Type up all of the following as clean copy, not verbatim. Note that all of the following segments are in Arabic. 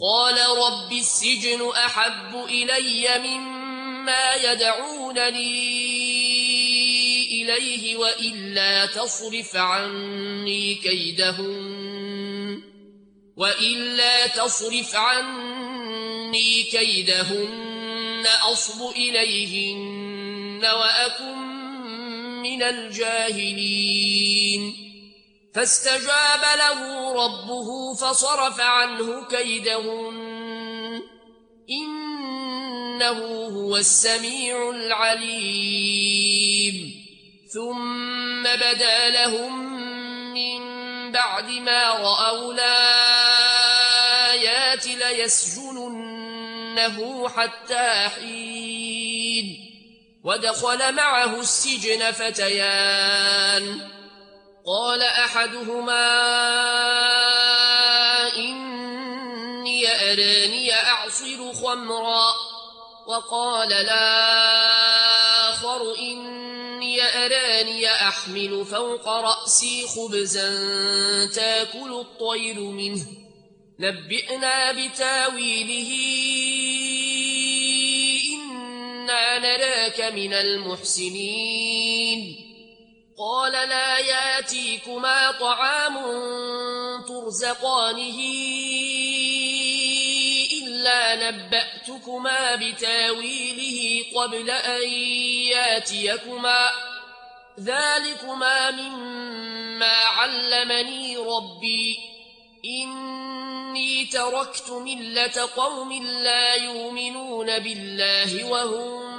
قال رب السجن أحب إلي مما يدعونني إليه وإلا تصرف عني كيدهن أصب إليهن وأكن من الجاهلين فاستجاب له ربه فصرف عنه كيدهن إنه هو السميع العليم ثم بدا لهم من بعد ما رأوا الآيات ليسجننه حتى حين ودخل معه السجن فتيان قال أحدهما إني أراني أعصر خمرا وقال الآخر إني أراني أحمل فوق رأسي خبزا تأكل الطير منه نبئنا بتاويله إنا نراك من المحسنين قال لا ياتيكما طعام ترزقانه إلا نبأتكما بتاويله قبل أن ياتيكما ذلكما مما علمني ربي إني تركت ملة قوم لا يؤمنون بالله وهم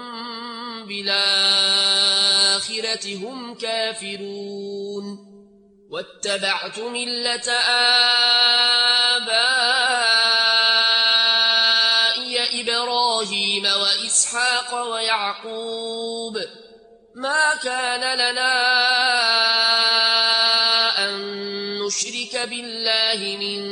بالآخرة هم كافرون واتبعت ملة آبائي إبراهيم وإسحاق ويعقوب ما كان لنا أن نشرك بالله من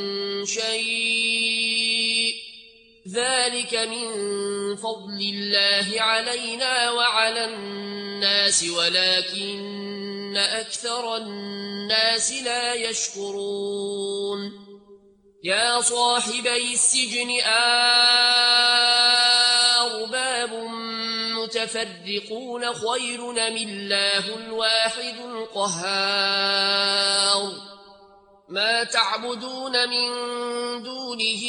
شيء ذلك من فضل الله علينا وعلى الناس ولكن أكثر الناس لا يشكرون يا صاحبي السجن أرباب متفرقون خير أم الله الواحد القهار ما تعبدون من دونه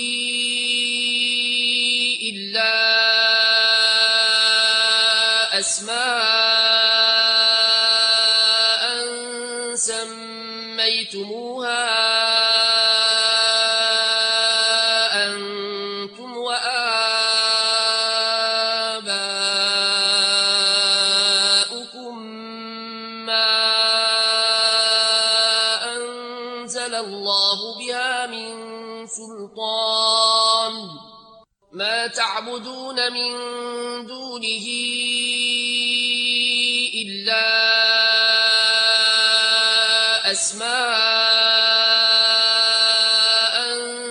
إلا أسماء سميتموها أنتم وآباؤكم ما أنزل الله بها من سلطان ما تعبدون من دونه إلا أسماء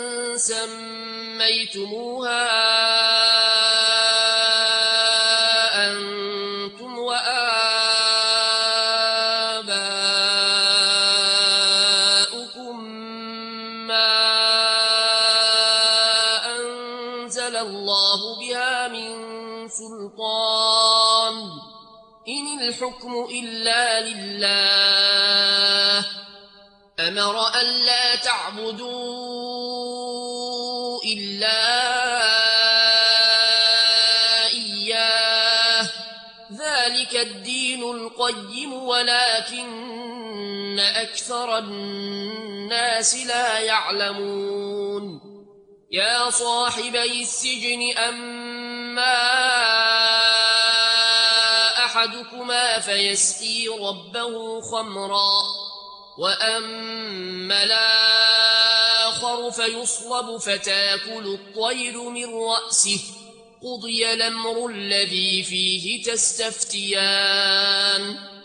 سميتموها أنتم وآباؤكم ما أنزل الله بها من سلطان إن الحكم إلا لله أمر ألا تعبدوا إلا إياه ذلك الدين القيم ولكن أكثر الناس لا يعلمون يا صاحبي السجن أما أحدكما فيسقي ربه خمرا وأما الآخر فيصلب فتاكل الطير من رأسه قضي الأمر الذي فيه تستفتيان